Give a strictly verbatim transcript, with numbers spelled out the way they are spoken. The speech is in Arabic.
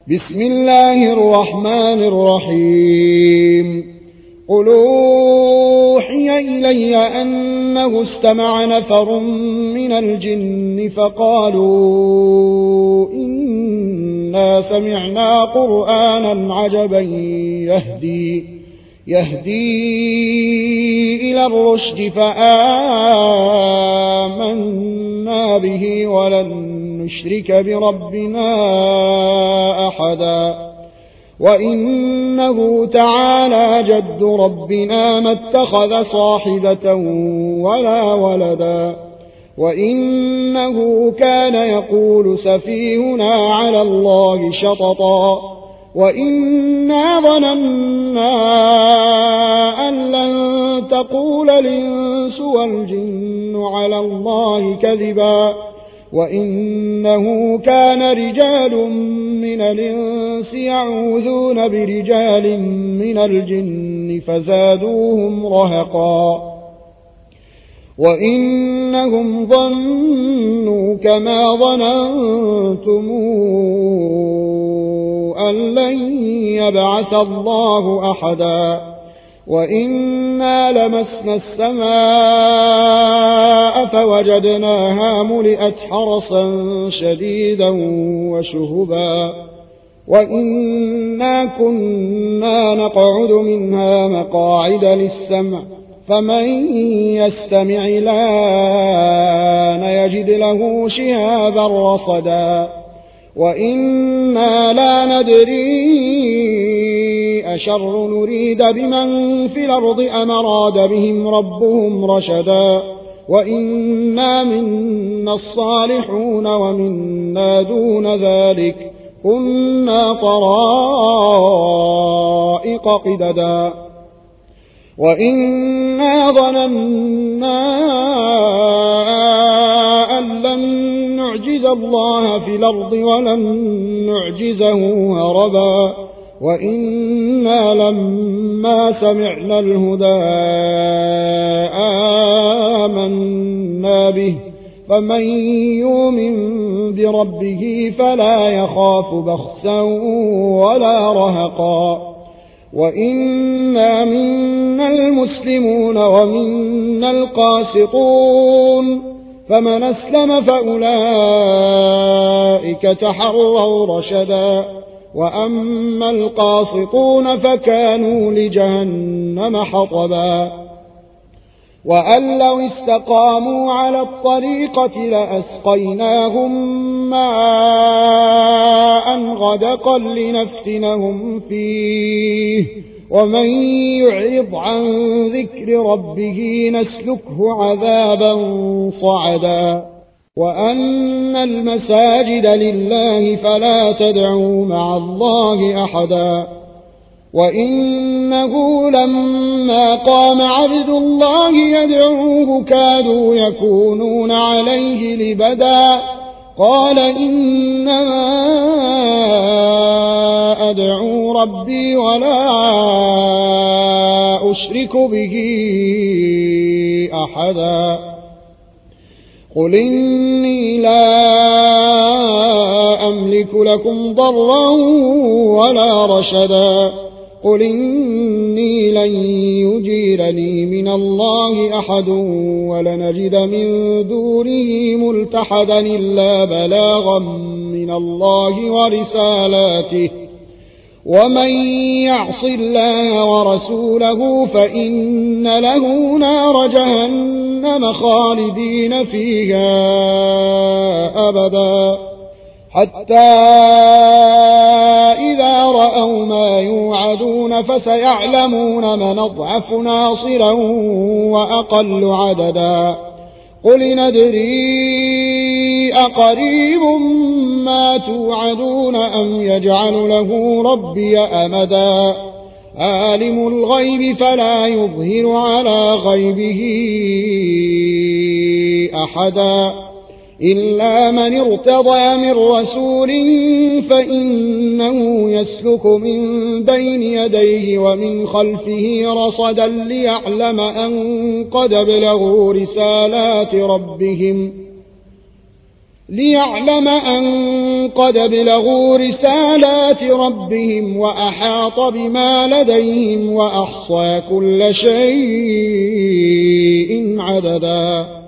بسم الله الرحمن الرحيم قل أوحي إلي أنه استمع نفر من الجن فقالوا إنا سمعنا قرآنا عجبا يهدي, يهدي إلى الرشد فآمنا به ولن نشرك بربنا أحدا وإنه تعالى جد ربنا ما اتخذ صاحبة ولا ولدا وإنه كان يقول سفيهنا على الله شططا وإنا ظننا أن لن تقول الإنس والجن على الله كذبا وإنه كان رجال من الإنس يعوذون برجال من الجن فزادوهم رهقا وإنهم ظنوا كما ظننتم أن لن يبعث الله أحدا وإنا لمسنا السماء فوجدناها ملئت حرسا شديدا وشهبا وإنا كنا نقعد منها مقاعد للسمع فمن يستمع الآن يجد له شهابا رصدا وإنا لا ندري أشر نريد بمن في الأرض أم أراد بهم ربهم رشدا وإنا منا الصالحون ومنا دون ذلك كنا طرائق قددا وإنا ظننا أن لن نعجز الله في الأرض ولن نعجزه هربا وإنا لما سمعنا الهدى آمنا به فمن يؤمن بربه فلا يخاف بخسا ولا رهقا وإنا منا المسلمون ومنا القاسطون فمن أسلم فأولئك تحروا رشدا وأما القاسطون فكانوا لجهنم حطبا وأن لو استقاموا على الطريقة لأسقيناهم ماء غدقا لنفتنهم فيه ومن يعرض عن ذكر ربه نسلكه عذابا صعدا وأن المساجد لله فلا تدعوا مع الله أحدا وإنه لما قام عبد الله يدعوه كادوا يكونون عليه لبدا قال إنما أدعو ربي ولا أشرك به أحدا قل إني لا أملك لكم ضرا ولا رشدا قل إني لن يجيرني من الله أحد ولنجد من دونه ملتحدا إلا بلاغا من الله ورسالاته ومن يعص الله ورسوله فإن له نار جهنم خالدين فيها أبدا حتى إذا رأوا ما يوعدون فسيعلمون من أضعف ناصرا وأقل عددا قل ندري أقريب ما توعدون أم يجعل له ربي أمدا عالم الغيب فلا يظهر على غيبه أحدا إلا من ارتضى من رسول فإنه يسلك من بين يديه ومن خلفه رصدا ليعلم أن قد بلغوا رسالات ربهم ليعلم أن قد بلغوا رسالات ربهم وأحاط بما لديهم وأحصى كل شيء عددا